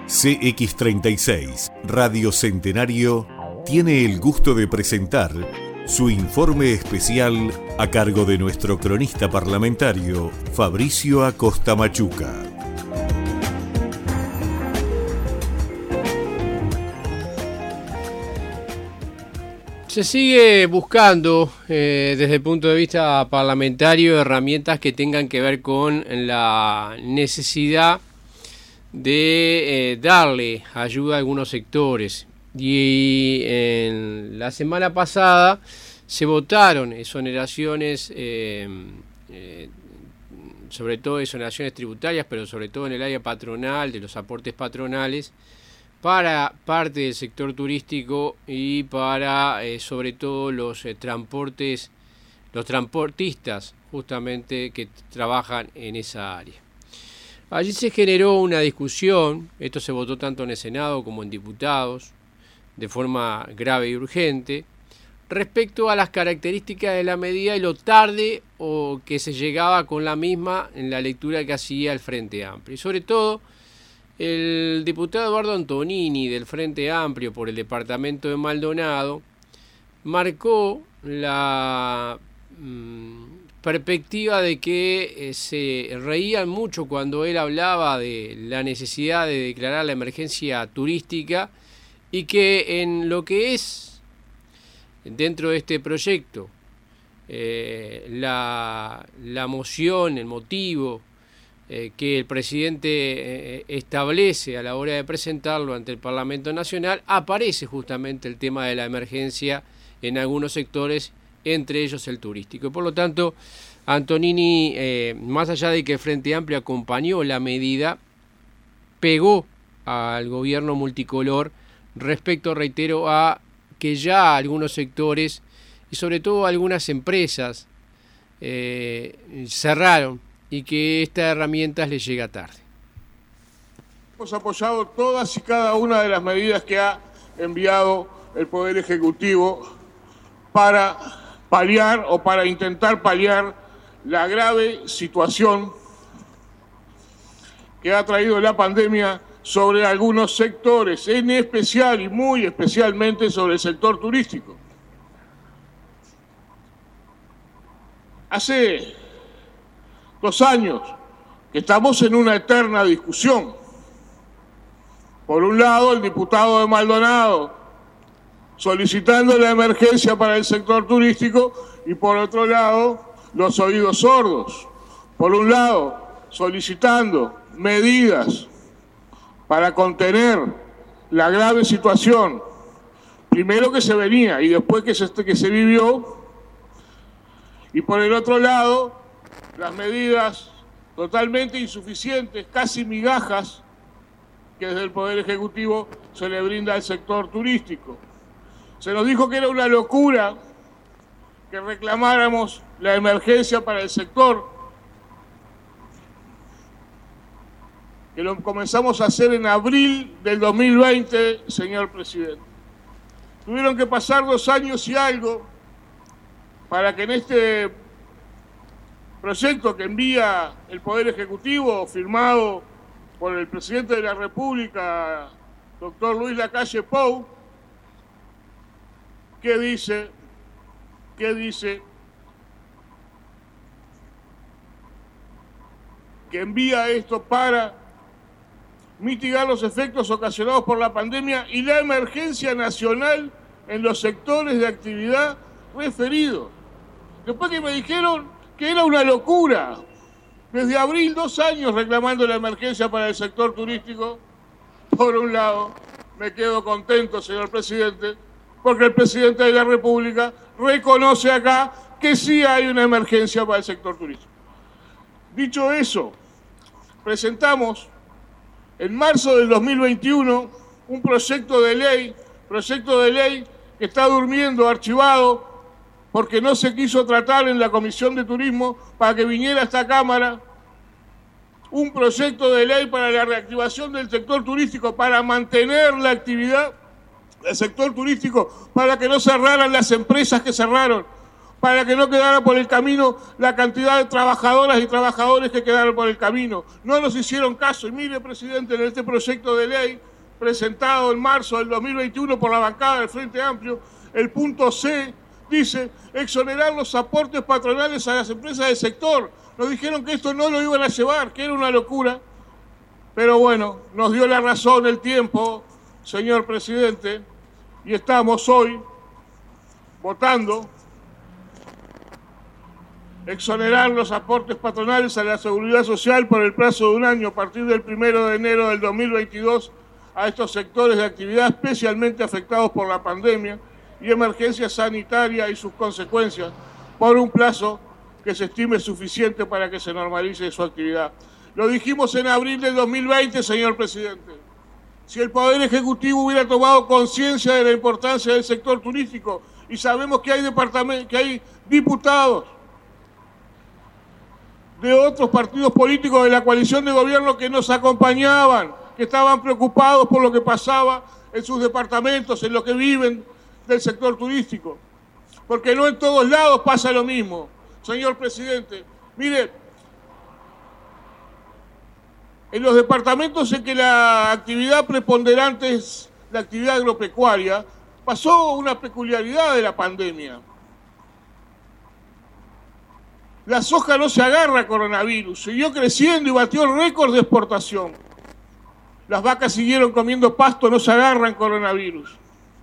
CX36 Radio Centenario tiene el gusto de presentar su informe especial a cargo de nuestro cronista parlamentario Fabricio Acosta Machuca. Se sigue buscando desde el punto de vista parlamentario herramientas que tengan que ver con la necesidad de darle ayuda a algunos sectores. Y en la semana pasada se votaron exoneraciones, sobre todo exoneraciones tributarias, pero sobre todo en el área patronal, de los aportes patronales, para parte del sector turístico y para sobre todo los transportistas justamente que trabajan en esa área. Allí se generó una discusión, esto se votó tanto en el Senado como en diputados, de forma grave y urgente, respecto a las características de la medida y lo tarde o que se llegaba con la misma en la lectura que hacía el Frente Amplio. Y sobre todo, el diputado Eduardo Antonini del Frente Amplio por el departamento de Maldonado marcó la perspectiva de que se reían mucho cuando él hablaba de la necesidad de declarar la emergencia turística y que en lo que es dentro de este proyecto la moción, el motivo que el presidente establece a la hora de presentarlo ante el Parlamento Nacional, aparece justamente el tema de la emergencia en algunos sectores, entre ellos el turístico. Y por lo tanto, Antonini, más allá de que el Frente Amplio acompañó la medida, pegó al gobierno multicolor respecto, reitero, a que ya algunos sectores y sobre todo algunas empresas cerraron y que esta herramienta les llega tarde. Hemos apoyado todas y cada una de las medidas que ha enviado el Poder Ejecutivo para paliar o para intentar paliar la grave situación que ha traído la pandemia sobre algunos sectores, en especial y muy especialmente sobre el sector turístico. Hace 2 años que estamos en una eterna discusión. Por un lado, el diputado de Maldonado solicitando la emergencia para el sector turístico y por otro lado, los oídos sordos. Por un lado, solicitando medidas para contener la grave situación, primero que se venía y después que se vivió, y por el otro lado, las medidas totalmente insuficientes, casi migajas, que desde el Poder Ejecutivo se le brinda al sector turístico. Se nos dijo que era una locura que reclamáramos la emergencia para el sector, que lo comenzamos a hacer en abril del 2020, señor presidente. Tuvieron que pasar 2 años y algo para que en este proyecto que envía el Poder Ejecutivo, firmado por el presidente de la República, doctor Luis Lacalle Pou, ¿qué dice? Que envía esto para mitigar los efectos ocasionados por la pandemia y la emergencia nacional en los sectores de actividad referidos. Después que me dijeron que era una locura, desde abril 2 años reclamando la emergencia para el sector turístico, por un lado, me quedo contento, señor presidente, porque el presidente de la República reconoce acá que sí hay una emergencia para el sector turístico. Dicho eso, presentamos en marzo del 2021 un proyecto de ley que está durmiendo, archivado, porque no se quiso tratar en la Comisión de Turismo para que viniera a esta Cámara, un proyecto de ley para la reactivación del sector turístico, para mantener la actividad del sector turístico, para que no cerraran las empresas que cerraron, para que no quedara por el camino la cantidad de trabajadoras y trabajadores que quedaron por el camino. No nos hicieron caso. Y mire, presidente, en este proyecto de ley presentado en marzo del 2021 por la bancada del Frente Amplio, el punto C dice exonerar los aportes patronales a las empresas del sector. Nos dijeron que esto no lo iban a llevar, que era una locura. Pero bueno, nos dio la razón el tiempo, señor presidente, y estamos hoy votando exonerar los aportes patronales a la Seguridad Social por el plazo de un año a partir del 1 de enero del 2022 a estos sectores de actividad especialmente afectados por la pandemia y emergencia sanitaria y sus consecuencias por un plazo que se estime suficiente para que se normalice su actividad. Lo dijimos en abril del 2020, señor presidente. Si el Poder Ejecutivo hubiera tomado conciencia de la importancia del sector turístico, y sabemos que hay diputados de otros partidos políticos de la coalición de gobierno que nos acompañaban, que estaban preocupados por lo que pasaba en sus departamentos, en lo que viven del sector turístico. Porque no en todos lados pasa lo mismo, señor presidente. Mire, en los departamentos en que la actividad preponderante es la actividad agropecuaria, pasó una peculiaridad de la pandemia. La soja no se agarra a coronavirus, siguió creciendo y batió récord de exportación. Las vacas siguieron comiendo pasto, no se agarran coronavirus.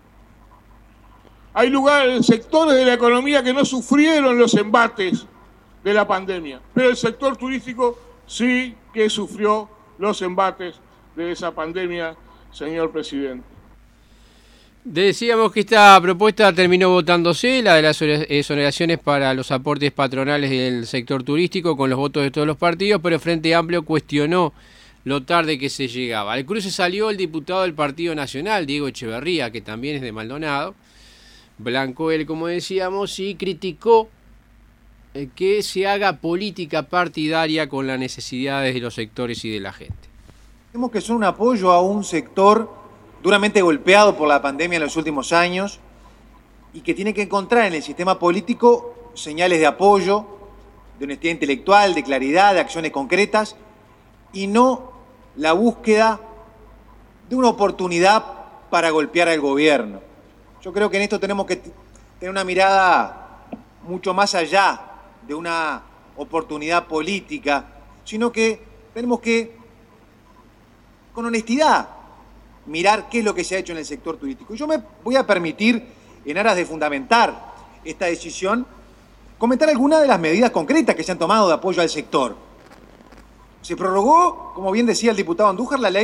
Hay lugares, sectores de la economía que no sufrieron los embates de la pandemia, pero el sector turístico sí que sufrió los embates de esa pandemia, señor presidente. Decíamos que esta propuesta terminó votándose, la de las exoneraciones para los aportes patronales del sector turístico, con los votos de todos los partidos, pero el Frente Amplio cuestionó lo tarde que se llegaba. Al cruce salió el diputado del Partido Nacional, Diego Echeverría, que también es de Maldonado, blanco él, como decíamos, y criticó que se haga política partidaria con las necesidades de los sectores y de la gente. Vemos que son un apoyo a un sector duramente golpeado por la pandemia en los últimos años y que tiene que encontrar en el sistema político señales de apoyo, de honestidad intelectual, de claridad, de acciones concretas y no la búsqueda de una oportunidad para golpear al gobierno. Yo creo que en esto tenemos que tener una mirada mucho más allá de una oportunidad política, sino que tenemos que, con honestidad, mirar qué es lo que se ha hecho en el sector turístico. Yo me voy a permitir, en aras de fundamentar esta decisión, comentar algunas de las medidas concretas que se han tomado de apoyo al sector. Se prorrogó, como bien decía el diputado Andújar, la ley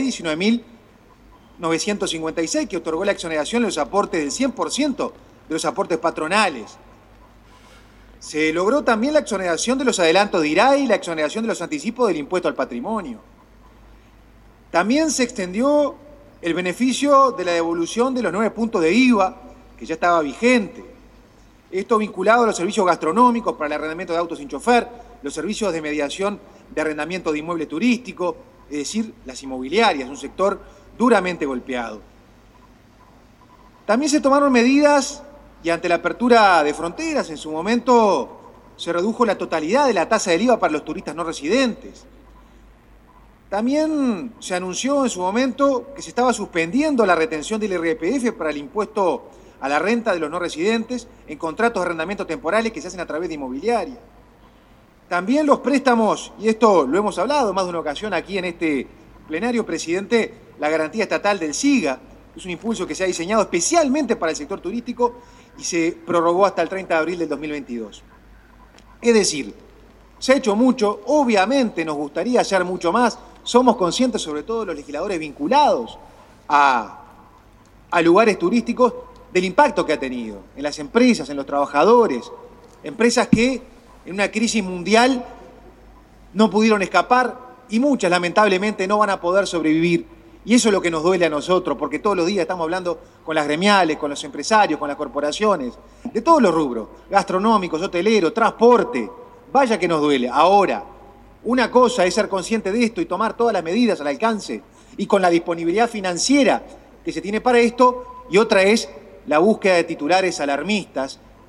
19.956, que otorgó la exoneración de los aportes del 100% de los aportes patronales. Se logró también la exoneración de los adelantos de IRAI y la exoneración de los anticipos del impuesto al patrimonio. También se extendió el beneficio de la devolución de los 9 puntos de IVA, que ya estaba vigente. Esto vinculado a los servicios gastronómicos para el arrendamiento de autos sin chofer, los servicios de mediación de arrendamiento de inmueble turístico, es decir, las inmobiliarias, un sector duramente golpeado. También se tomaron medidas y ante la apertura de fronteras, en su momento se redujo la totalidad de la tasa del IVA para los turistas no residentes. También se anunció en su momento que se estaba suspendiendo la retención del IRPF para el impuesto a la renta de los no residentes en contratos de arrendamiento temporales que se hacen a través de inmobiliaria. También los préstamos, y esto lo hemos hablado más de una ocasión aquí en este plenario, presidente, la garantía estatal del SIGA, es un impulso que se ha diseñado especialmente para el sector turístico y se prorrogó hasta el 30 de abril del 2022. Es decir, se ha hecho mucho, obviamente nos gustaría hacer mucho más, somos conscientes, sobre todo los legisladores vinculados a lugares turísticos, del impacto que ha tenido en las empresas, en los trabajadores, empresas que en una crisis mundial no pudieron escapar y muchas lamentablemente no van a poder sobrevivir. Y eso es lo que nos duele a nosotros, porque todos los días estamos hablando con las gremiales, con los empresarios, con las corporaciones, de todos los rubros, gastronómicos, hoteleros, transporte. Vaya que nos duele. Ahora, una cosa es ser consciente de esto y tomar todas las medidas al alcance y con la disponibilidad financiera que se tiene para esto, y otra es la búsqueda de titulares alarmistas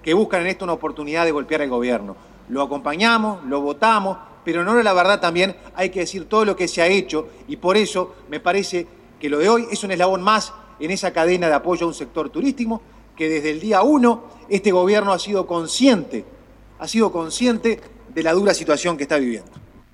que buscan en esto una oportunidad de golpear al gobierno. Lo acompañamos, lo votamos, pero en honor a la verdad también hay que decir todo lo que se ha hecho, y por eso me parece que lo de hoy es un eslabón más en esa cadena de apoyo a un sector turístico que desde el día 1 este gobierno ha sido consciente de la dura situación que está viviendo.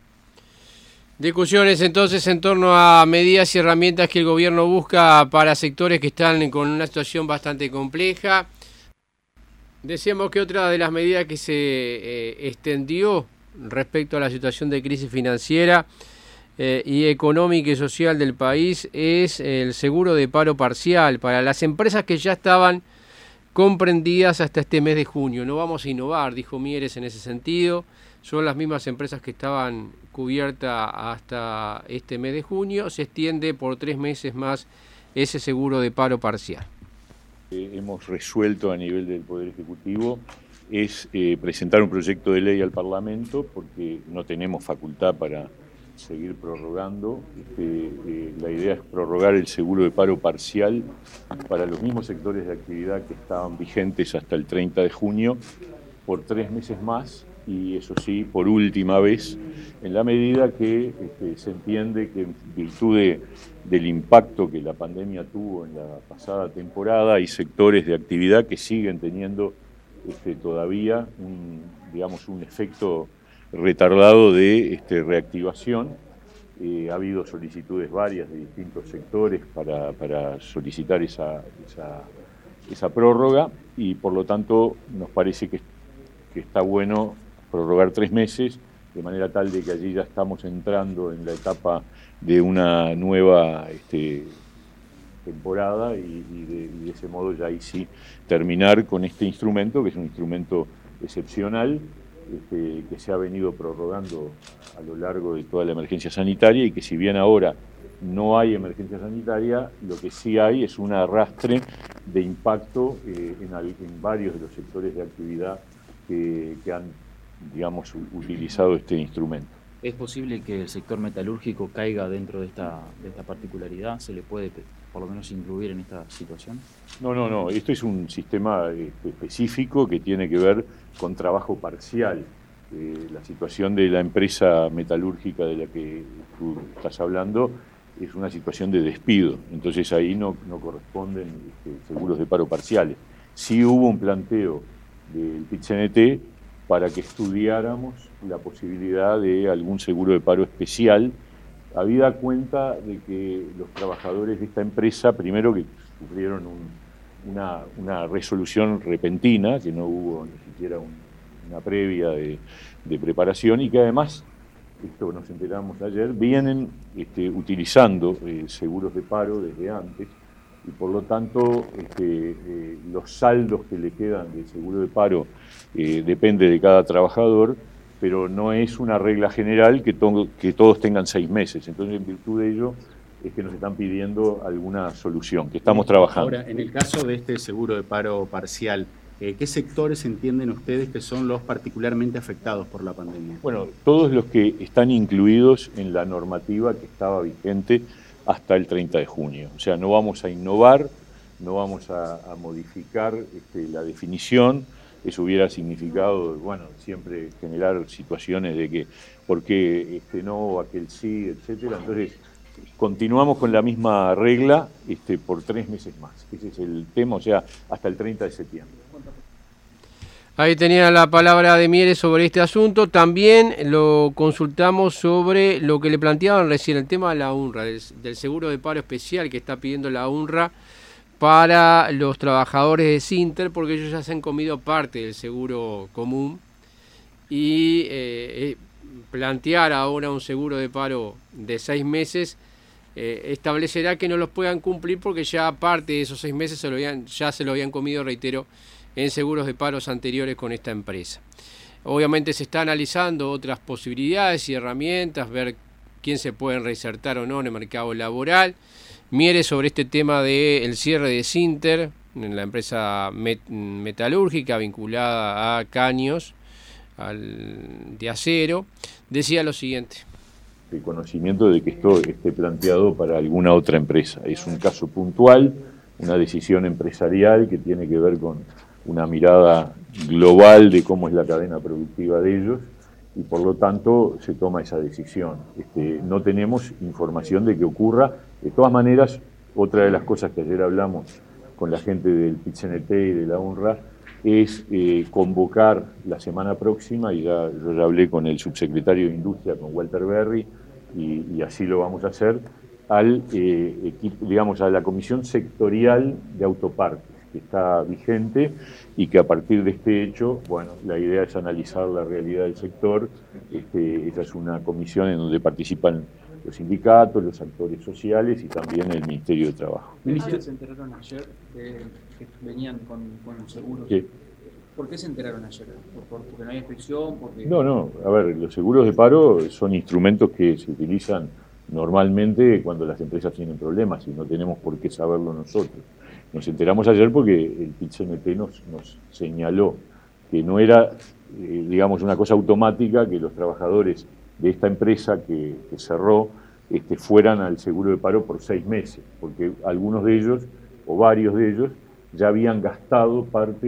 Discusiones entonces en torno a medidas y herramientas que el gobierno busca para sectores que están con una situación bastante compleja. Decíamos que otra de las medidas que se extendió respecto a la situación de crisis financiera y económica y social del país es el seguro de paro parcial para las empresas que ya estaban comprendidas hasta este mes de junio. No vamos a innovar, dijo Mieres en ese sentido. Son las mismas empresas que estaban cubiertas hasta este mes de junio. Se extiende por 3 meses más ese seguro de paro parcial. Hemos resuelto a nivel del Poder Ejecutivo es presentar un proyecto de ley al Parlamento porque no tenemos facultad para seguir prorrogando. La idea es prorrogar el seguro de paro parcial para los mismos sectores de actividad que estaban vigentes hasta el 30 de junio por 3 meses más, y eso sí, por última vez, en la medida que se entiende que en virtud del impacto que la pandemia tuvo en la pasada temporada, hay sectores de actividad que siguen teniendo todavía un efecto retardado de reactivación. Ha habido solicitudes varias de distintos sectores para solicitar esa prórroga, y por lo tanto nos parece que está bueno prorrogar 3 meses, de manera tal de que allí ya estamos entrando en la etapa de una nueva temporada y de ese modo ya ahí sí terminar con este instrumento, que es un instrumento excepcional, que se ha venido prorrogando a lo largo de toda la emergencia sanitaria, y que si bien ahora no hay emergencia sanitaria, lo que sí hay es un arrastre de impacto en varios de los sectores de actividad que han, utilizado este instrumento. ¿Es posible que el sector metalúrgico caiga dentro de esta particularidad? ¿Se le puede por lo menos incluir en esta situación? No. Esto es un sistema específico que tiene que ver con trabajo parcial. La situación de la empresa metalúrgica de la que tú estás hablando es una situación de despido. Entonces ahí no corresponden seguros de paro parciales. Sí hubo un planteo del PIT-CNT para que estudiáramos la posibilidad de algún seguro de paro especial, habida cuenta de que los trabajadores de esta empresa, primero que sufrieron una resolución repentina, que no hubo ni siquiera una previa de preparación, y que además, esto nos enteramos ayer, vienen utilizando seguros de paro desde antes, y por lo tanto los saldos que le quedan del seguro de paro depende de cada trabajador, pero no es una regla general que todos tengan 6 meses. Entonces, en virtud de ello, es que nos están pidiendo alguna solución, que estamos trabajando. Ahora, en el caso de este seguro de paro parcial, ¿qué sectores entienden ustedes que son los particularmente afectados por la pandemia? Bueno, todos los que están incluidos en la normativa que estaba vigente hasta el 30 de junio. O sea, no vamos a innovar, no vamos a modificar la definición. Eso hubiera significado, siempre generar situaciones de que por qué no, aquel sí, etcétera. Entonces, continuamos con la misma regla por 3 meses más. Ese es el tema, o sea, hasta el 30 de septiembre. Ahí tenía la palabra de Mieres sobre este asunto. También lo consultamos sobre lo que le planteaban recién, el tema de la UNRWA, del seguro de paro especial que está pidiendo la UNRWA para los trabajadores de Sinter, porque ellos ya se han comido parte del seguro común, y plantear ahora un seguro de paro de 6 meses establecerá que no los puedan cumplir porque ya parte de esos 6 meses ya se lo habían comido, reitero, en seguros de paros anteriores con esta empresa. Obviamente se está analizando otras posibilidades y herramientas, ver quién se puede reinsertar o no en el mercado laboral. Mieres sobre este tema del cierre de Sinter, en la empresa metalúrgica vinculada a caños de acero, decía lo siguiente. El conocimiento de que esto esté planteado para alguna otra empresa. Es un caso puntual, una decisión empresarial que tiene que ver con una mirada global de cómo es la cadena productiva de ellos y por lo tanto se toma esa decisión. No tenemos información de que ocurra. De todas maneras, otra de las cosas que ayer hablamos con la gente del PIT-CNT y de la UNRWA es convocar la semana próxima, y yo ya hablé con el subsecretario de Industria, con Walter Berry, y así lo vamos a hacer, digamos, a la Comisión Sectorial de Autopartes, que está vigente y que a partir de este hecho, bueno, la idea es analizar la realidad del sector. Esa es una comisión en donde participan los sindicatos, los actores sociales y también el Ministerio de Trabajo. Ministro, se enteraron ayer que venían con los seguros. ¿Qué? ¿Por qué se enteraron ayer? ¿Porque no hay inspección? Porque... No, a ver, los seguros de paro son instrumentos que se utilizan normalmente cuando las empresas tienen problemas y no tenemos por qué saberlo nosotros. Nos enteramos ayer porque el PIT-CNT nos señaló que no era, digamos, una cosa automática que los trabajadores de esta empresa que cerró fueran al seguro de paro por 6 meses, porque algunos de ellos, o varios de ellos, ya habían gastado parte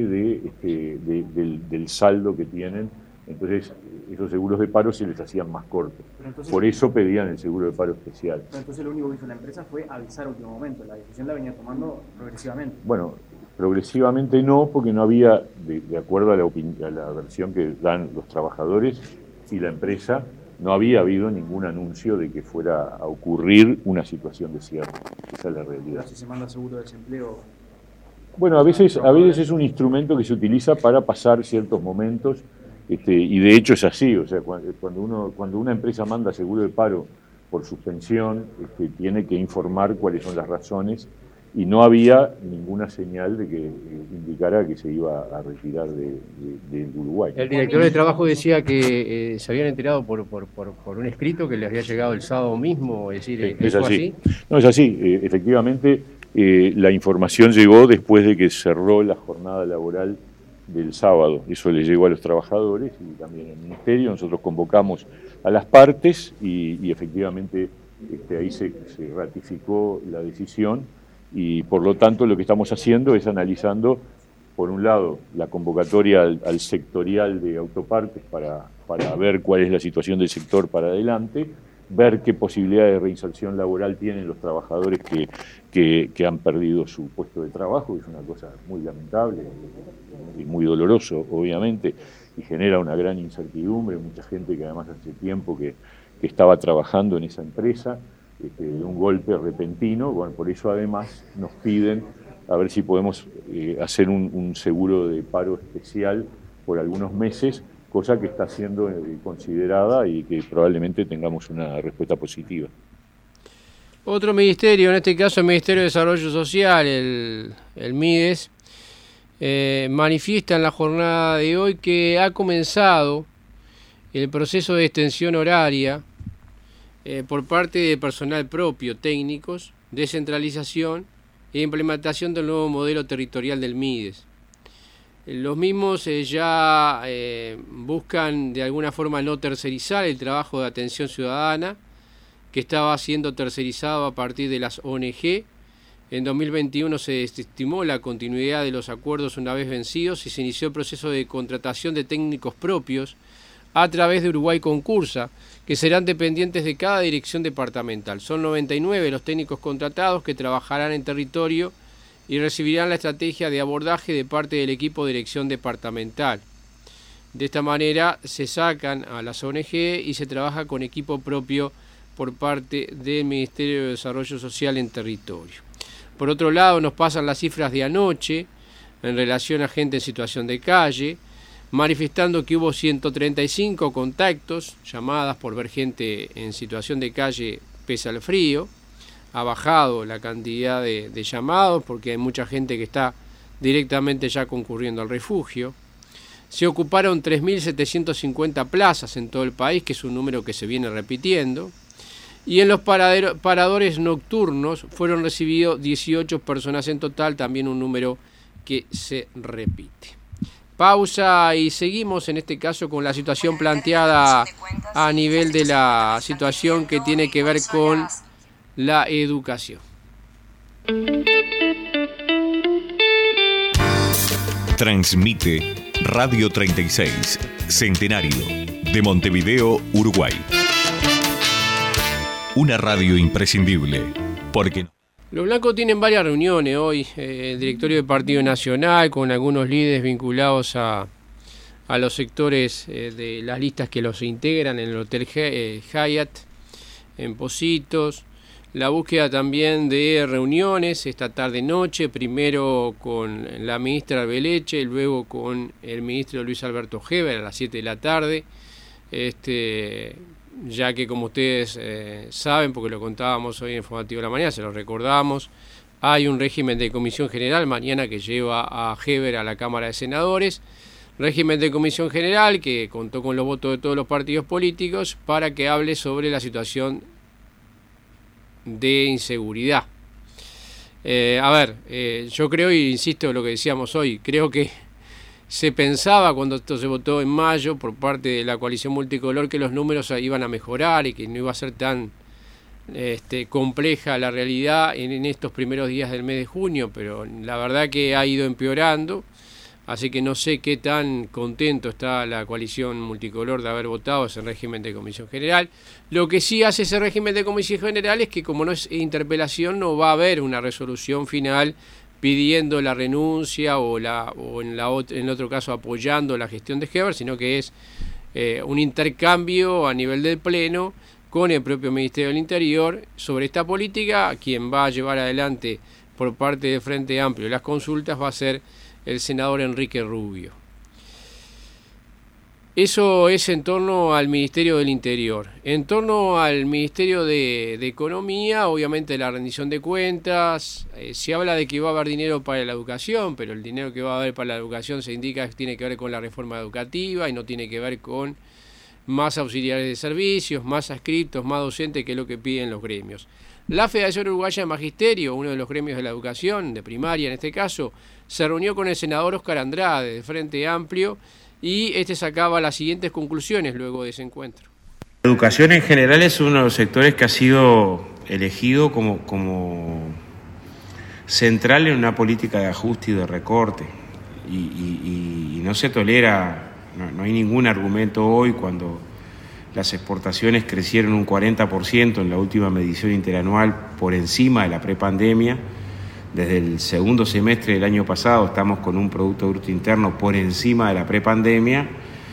del saldo que tienen. Entonces, esos seguros de paro se les hacían más cortos. Entonces, por eso pedían el seguro de paro especial. Pero entonces lo único que hizo la empresa fue avisar a último momento. La decisión la venía tomando progresivamente. Bueno, progresivamente no, porque no había, de acuerdo a la versión que dan los trabajadores y la empresa, no había habido ningún anuncio de que fuera a ocurrir una situación de cierre. Esa es la realidad. Si se manda seguro de desempleo... Bueno, a veces es un instrumento que se utiliza para pasar ciertos momentos, y de hecho es así. O sea, cuando una empresa manda seguro de paro por suspensión, tiene que informar cuáles son las razones, y no había ninguna señal de que indicara que se iba a retirar de Uruguay. El director de trabajo decía que se habían enterado por un escrito que les había llegado el sábado mismo, es decir, sí, es así. No, es así. Efectivamente, la información llegó después de que cerró la jornada laboral del sábado. Eso le llegó a los trabajadores y también al Ministerio. Nosotros convocamos a las partes y efectivamente ahí se ratificó la decisión. Y por lo tanto lo que estamos haciendo es analizando, por un lado, la convocatoria al sectorial de autopartes para ver cuál es la situación del sector para adelante, ver qué posibilidad de reinserción laboral tienen los trabajadores que han perdido su puesto de trabajo. Es una cosa muy lamentable y muy doloroso, obviamente, y genera una gran incertidumbre. Mucha gente que además hace tiempo que estaba trabajando en esa empresa, de un golpe repentino. Bueno, por eso además nos piden a ver si podemos hacer un seguro de paro especial por algunos meses, cosa que está siendo considerada y que probablemente tengamos una respuesta positiva. Otro ministerio, en este caso el Ministerio de Desarrollo Social, el MIDES, manifiesta en la jornada de hoy que ha comenzado el proceso de extensión horaria por parte de personal propio, técnicos, descentralización e implementación del nuevo modelo territorial del MIDES. Los mismos ya buscan de alguna forma no tercerizar el trabajo de atención ciudadana que estaba siendo tercerizado a partir de las ONG. En 2021 se desestimó la continuidad de los acuerdos una vez vencidos y se inició el proceso de contratación de técnicos propios a través de Uruguay Concursa, que serán dependientes de cada dirección departamental. Son 99 los técnicos contratados que trabajarán en territorio y recibirán la estrategia de abordaje de parte del equipo de dirección departamental. De esta manera se sacan a las ONG y se trabaja con equipo propio por parte del Ministerio de Desarrollo Social en territorio. Por otro lado, nos pasan las cifras de anoche en relación a gente en situación de calle, manifestando que hubo 135 contactos, llamadas por ver gente en situación de calle pese al frío. Ha bajado la cantidad de llamados porque hay mucha gente que está directamente ya concurriendo al refugio. Se ocuparon 3.750 plazas en todo el país, que es un número que se viene repitiendo. Y en los paradores nocturnos fueron recibidos 18 personas en total, también un número que se repite. Pausa y seguimos en este caso con la situación planteada a nivel de la situación que tiene que ver con la educación. Transmite Radio 36, Centenario, de Montevideo, Uruguay. Una radio imprescindible, porque... Los blancos tienen varias reuniones hoy, el directorio del Partido Nacional, con algunos líderes vinculados a los sectores de las listas que los integran en el Hotel Hyatt, en Positos. La búsqueda también de reuniones esta tarde-noche, primero con la ministra Arbeleche, luego con el ministro Luis Alberto Heber a las 7 de la tarde, ya que como ustedes saben, porque lo contábamos hoy en Informativo de la Mañana, se lo recordamos, hay un régimen de comisión general mañana que lleva a Heber a la Cámara de Senadores, régimen de comisión general que contó con los votos de todos los partidos políticos para que hable sobre la situación de inseguridad. Yo creo, y insisto en lo que decíamos hoy, creo que se pensaba cuando esto se votó en mayo por parte de la coalición multicolor que los números iban a mejorar y que no iba a ser tan compleja la realidad en estos primeros días del mes de junio, pero la verdad que ha ido empeorando, así que no sé qué tan contento está la coalición multicolor de haber votado ese régimen de comisión general. Lo que sí hace ese régimen de comisión general es que como no es interpelación no va a haber una resolución final pidiendo la renuncia o en otro caso apoyando la gestión de Heber, sino que es un intercambio a nivel del Pleno con el propio Ministerio del Interior sobre esta política. Quien va a llevar adelante por parte del Frente Amplio las consultas va a ser el senador Enrique Rubio. Eso es en torno al Ministerio del Interior. En torno al Ministerio de Economía, obviamente la rendición de cuentas, se habla de que va a haber dinero para la educación, pero el dinero que va a haber para la educación se indica que tiene que ver con la reforma educativa y no tiene que ver con más auxiliares de servicios, más adscriptos, más docentes, que es lo que piden los gremios. La Federación Uruguaya de Magisterio, uno de los gremios de la educación, de primaria en este caso, se reunió con el senador Oscar Andrade, de Frente Amplio, y sacaba las siguientes conclusiones luego de ese encuentro. La educación en general es uno de los sectores que ha sido elegido como central en una política de ajuste y de recorte, y no se tolera, no hay ningún argumento hoy cuando las exportaciones crecieron un 40% en la última medición interanual por encima de la prepandemia. Desde el segundo semestre del año pasado estamos con un Producto Bruto Interno por encima de la prepandemia,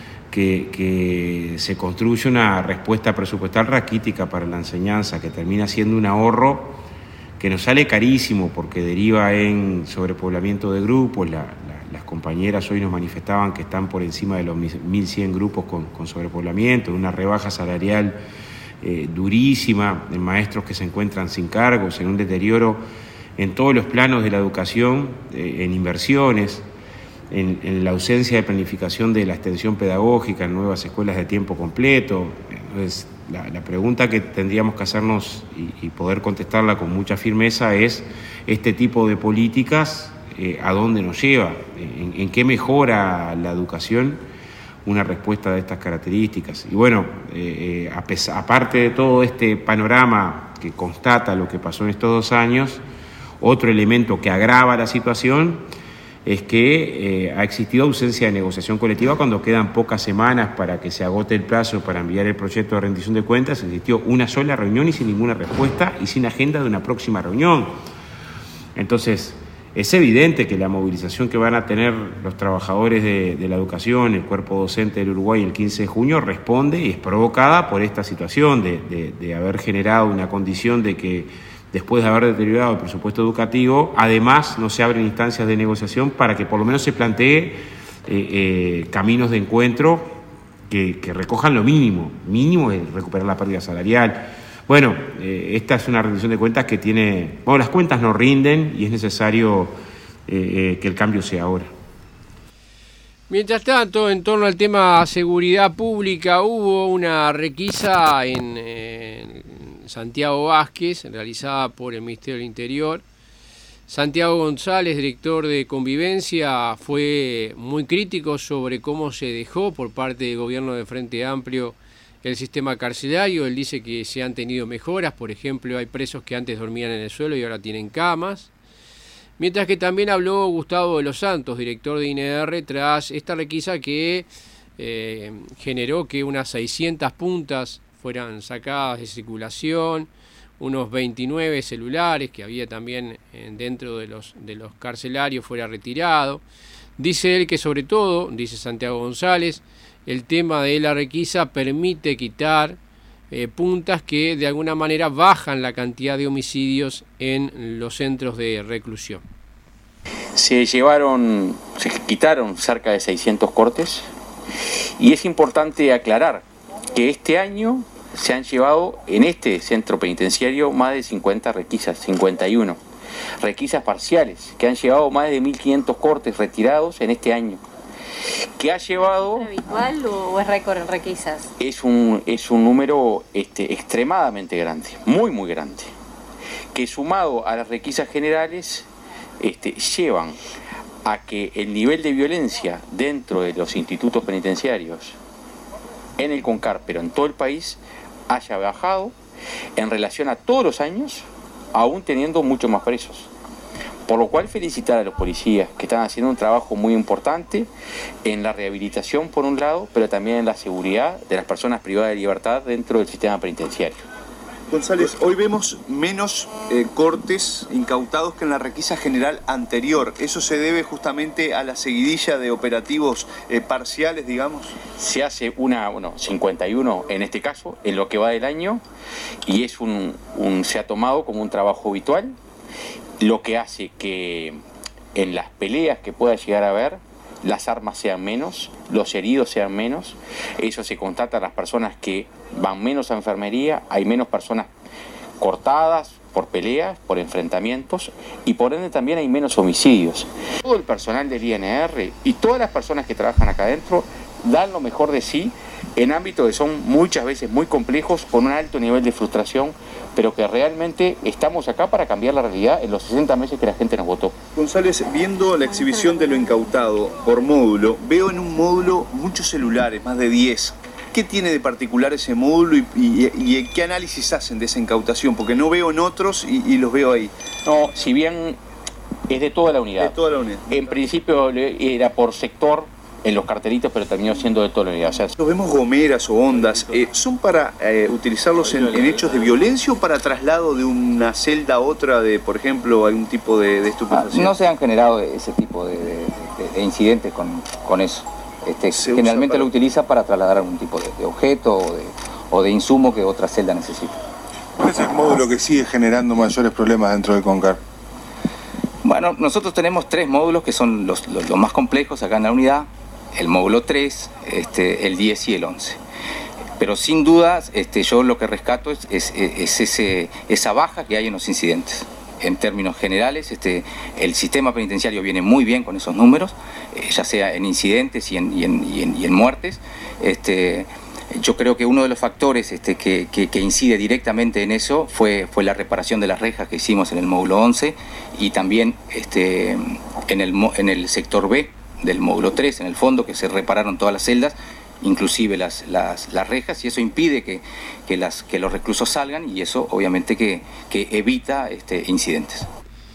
que se construye una respuesta presupuestal raquítica para la enseñanza, que termina siendo un ahorro que nos sale carísimo porque deriva en sobrepoblamiento de grupos. Las compañeras hoy nos manifestaban que están por encima de los 1.100 grupos con sobrepoblamiento, una rebaja salarial durísima, en maestros que se encuentran sin cargos, en un deterioro en todos los planos de la educación, en inversiones, en la ausencia de planificación de la extensión pedagógica, en nuevas escuelas de tiempo completo. Entonces, la pregunta que tendríamos que hacernos y poder contestarla con mucha firmeza es: este tipo de políticas, ¿a dónde nos lleva? ¿En qué mejora la educación una respuesta de estas características? Y bueno, aparte de todo este panorama que constata lo que pasó en estos 2 años, otro elemento que agrava la situación es que ha existido ausencia de negociación colectiva cuando quedan pocas semanas para que se agote el plazo para enviar el proyecto de rendición de cuentas. Existió una sola reunión y sin ninguna respuesta y sin agenda de una próxima reunión. Entonces, es evidente que la movilización que van a tener los trabajadores de la educación, el cuerpo docente del Uruguay el 15 de junio, responde y es provocada por esta situación de haber generado una condición de que después de haber deteriorado el presupuesto educativo, además no se abren instancias de negociación para que por lo menos se plantee caminos de encuentro que recojan lo mínimo es recuperar la pérdida salarial. Bueno, esta es una rendición de cuentas que tiene... Bueno, las cuentas no rinden y es necesario que el cambio sea ahora. Mientras tanto, en torno al tema seguridad pública, hubo una requisa en Santiago Vázquez, realizada por el Ministerio del Interior. Santiago González, director de Convivencia, fue muy crítico sobre cómo se dejó por parte del gobierno de Frente Amplio el sistema carcelario. Él dice que se han tenido mejoras, por ejemplo, hay presos que antes dormían en el suelo y ahora tienen camas. Mientras que también habló Gustavo de los Santos, director de INR, tras esta requisa que generó que unas 600 puntas fueran sacadas de circulación, unos 29 celulares que había también dentro de los carcelarios fuera retirado. Dice él que sobre todo, dice Santiago González, el tema de la requisa permite quitar puntas que de alguna manera bajan la cantidad de homicidios en los centros de reclusión. Se quitaron cerca de 600 cortes y es importante aclarar que este año se han llevado en este centro penitenciario más de 50 requisas, 51 requisas parciales, que han llevado más de 1.500 cortes retirados en este año. Que ha llevado... ¿Es habitual o es récord en requisas? Es un número extremadamente grande, muy grande, que sumado a las requisas generales llevan a que el nivel de violencia dentro de los institutos penitenciarios en el CONCAR, pero en todo el país, haya bajado en relación a todos los años, aún teniendo mucho más presos. Por lo cual felicitar a los policías que están haciendo un trabajo muy importante en la rehabilitación por un lado, pero también en la seguridad de las personas privadas de libertad dentro del sistema penitenciario. González, hoy vemos menos cortes incautados que en la requisa general anterior. ¿Eso se debe justamente a la seguidilla de operativos parciales, digamos? Se hace 51 en este caso, en lo que va del año, y es se ha tomado como un trabajo habitual, lo que hace que en las peleas que pueda llegar a haber, las armas sean menos, los heridos sean menos. Eso se constata a las personas que van menos a enfermería, hay menos personas cortadas por peleas, por enfrentamientos, y por ende también hay menos homicidios. Todo el personal del INR y todas las personas que trabajan acá adentro dan lo mejor de sí en ámbitos que son muchas veces muy complejos, con un alto nivel de frustración, pero que realmente estamos acá para cambiar la realidad en los 60 meses que la gente nos votó. González, viendo la exhibición de lo incautado por módulo, veo en un módulo muchos celulares, más de 10. ¿Qué tiene de particular ese módulo y qué análisis hacen de esa incautación? Porque no veo en otros y los veo ahí. No, si bien es de toda la unidad. De toda la unidad. En principio era por sector en los cartelitos, pero terminó siendo de toda la unidad. O sea, los vemos gomeras o ondas. ¿Son para utilizarlos en hechos de violencia o para traslado de una celda a otra de, por ejemplo, algún tipo de estupefaciente? No se han generado ese tipo de incidentes con eso. Generalmente lo utiliza para trasladar algún tipo de objeto o de insumo que otra celda necesita. ¿Cuál es el módulo que sigue generando mayores problemas dentro del CONCAR? Bueno, nosotros tenemos 3 módulos que son los más complejos acá en la unidad. El módulo 3, el 10 y el 11. Pero sin duda, yo lo que rescato es esa baja que hay en los incidentes. En términos generales, el sistema penitenciario viene muy bien con esos números, ya sea en incidentes y en muertes. Yo creo que uno de los factores que incide directamente en eso fue la reparación de las rejas que hicimos en el módulo 11 y también en el sector B del módulo 3, en el fondo, que se repararon todas las celdas, inclusive las rejas, y eso impide que los reclusos salgan, y eso obviamente que evita incidentes.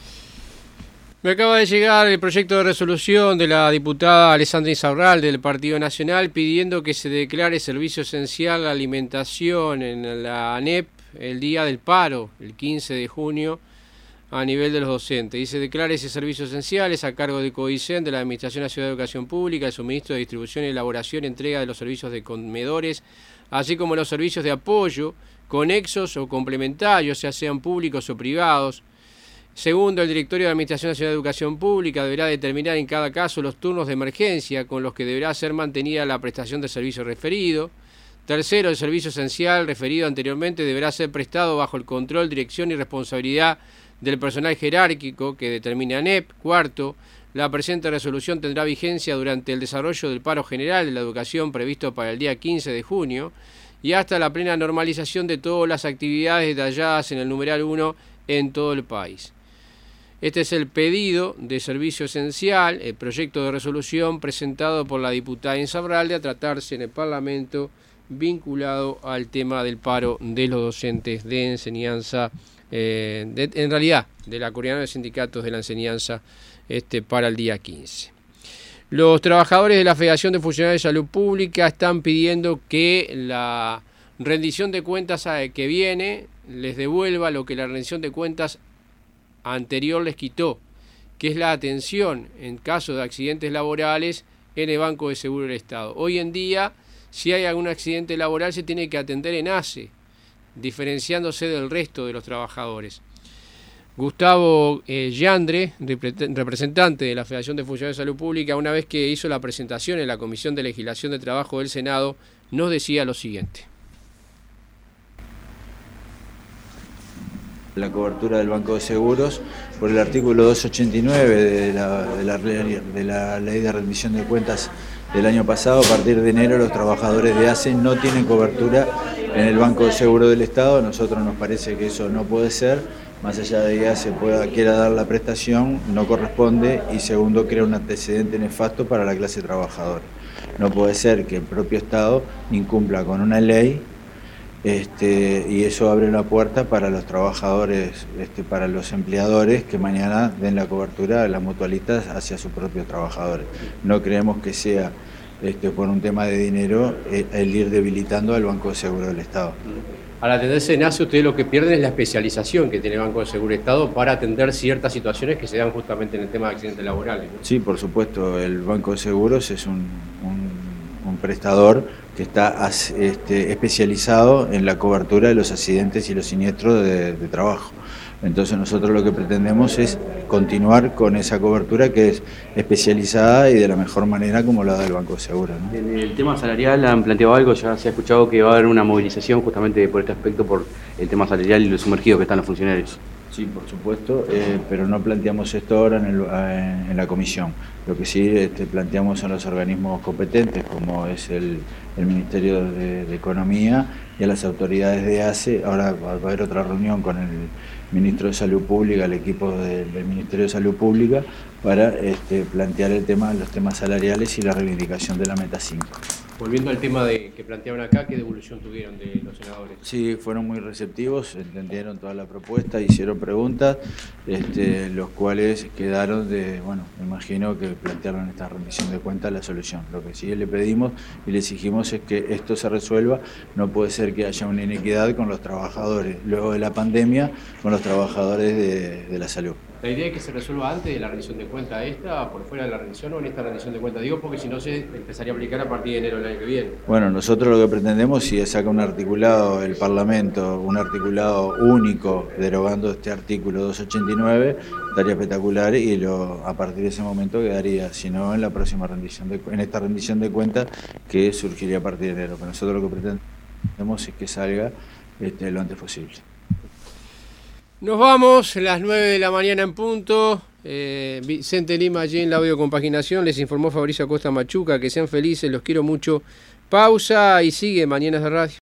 Me acaba de llegar el proyecto de resolución de la diputada Alessandra Insaurralde del Partido Nacional pidiendo que se declare servicio esencial la alimentación en la ANEP el día del paro, el 15 de junio, a nivel de los docentes. Dice, declara ese servicio esencial, es a cargo de CODICEN, de la Administración Nacional de Educación Pública, el suministro de distribución, elaboración y entrega de los servicios de comedores, así como los servicios de apoyo, conexos o complementarios, ya sean públicos o privados. Segundo, el Directorio de la Administración Nacional de Educación Pública deberá determinar en cada caso los turnos de emergencia con los que deberá ser mantenida la prestación del servicio referido. Tercero, el servicio esencial referido anteriormente deberá ser prestado bajo el control, dirección y responsabilidad del personal jerárquico que determine ANEP. Cuarto, la presente resolución tendrá vigencia durante el desarrollo del paro general de la educación previsto para el día 15 de junio y hasta la plena normalización de todas las actividades detalladas en el numeral 1 en todo el país. Este es el pedido de servicio esencial, el proyecto de resolución presentado por la diputada Insaurralde a tratarse en el Parlamento vinculado al tema del paro de los docentes de enseñanza en realidad, de la Coordinadora de Sindicatos de la Enseñanza para el día 15. Los trabajadores de la Federación de Funcionarios de Salud Pública están pidiendo que la rendición de cuentas que viene les devuelva lo que la rendición de cuentas anterior les quitó, que es la atención en caso de accidentes laborales en el Banco de Seguro del Estado. Hoy en día, si hay algún accidente laboral, se tiene que atender en ACE, diferenciándose del resto de los trabajadores. Gustavo Yandre, representante de la Federación de Funcionarios de Salud Pública, una vez que hizo la presentación en la Comisión de Legislación de Trabajo del Senado, nos decía lo siguiente. La cobertura del Banco de Seguros por el artículo 289 de la Ley de Rendición de Cuentas del año pasado. A partir de enero los trabajadores de ACE no tienen cobertura en el Banco de Seguro del Estado. A nosotros nos parece que eso no puede ser, más allá de que ACE quiera dar la prestación, no corresponde, y segundo, crea un antecedente nefasto para la clase trabajadora. No puede ser que el propio Estado incumpla con una ley y eso abre la puerta para los trabajadores, para los empleadores que mañana den la cobertura a las mutualistas hacia sus propios trabajadores. No creemos que sea por un tema de dinero el ir debilitando al Banco de Seguro del Estado. Al atenderse en ACE, ustedes lo que pierden es la especialización que tiene el Banco de Seguro del Estado para atender ciertas situaciones que se dan justamente en el tema de accidentes laborales, ¿no? Sí, por supuesto, el Banco de Seguros es un prestador que está especializado en la cobertura de los accidentes y los siniestros de trabajo. Entonces nosotros lo que pretendemos es continuar con esa cobertura que es especializada y de la mejor manera como la da el Banco de Seguro, ¿no? En el tema salarial han planteado algo, ya se ha escuchado que va a haber una movilización justamente por este aspecto, por el tema salarial y los sumergidos que están los funcionarios. Sí, por supuesto, pero no planteamos esto ahora en la comisión. Lo que sí planteamos son los organismos competentes, como es el Ministerio de Economía y a las autoridades de ACE. Ahora va a haber otra reunión con el Ministro de Salud Pública, el equipo del Ministerio de Salud Pública, para plantear los temas salariales y la reivindicación de la Meta 5. Volviendo al tema que planteaban acá, ¿qué devolución tuvieron de los senadores? Sí, fueron muy receptivos, entendieron toda la propuesta, hicieron preguntas, los cuales quedaron me imagino que plantearon esta rendición de cuentas la solución. Lo que sí le pedimos y le exigimos es que esto se resuelva. No puede ser que haya una inequidad con los trabajadores, luego de la pandemia, con los trabajadores de la salud. ¿La idea es que se resuelva antes de la rendición de cuentas por fuera de la rendición o en esta rendición de cuentas? Digo porque si no se empezaría a aplicar a partir de enero del año que viene. Bueno, nosotros lo que pretendemos, si saca un articulado, el Parlamento, un articulado único derogando este artículo 289, estaría espectacular y a partir de ese momento quedaría, si no en la próxima en esta rendición de cuentas que surgiría a partir de enero. Pero nosotros lo que pretendemos es que salga lo antes posible. Nos vamos, las 9 de la mañana en punto. Vicente Lima allí en la audiocompaginación. Les informó Fabricio Acosta Machuca. Que sean felices, los quiero mucho. Pausa y sigue Mañanas de Radio.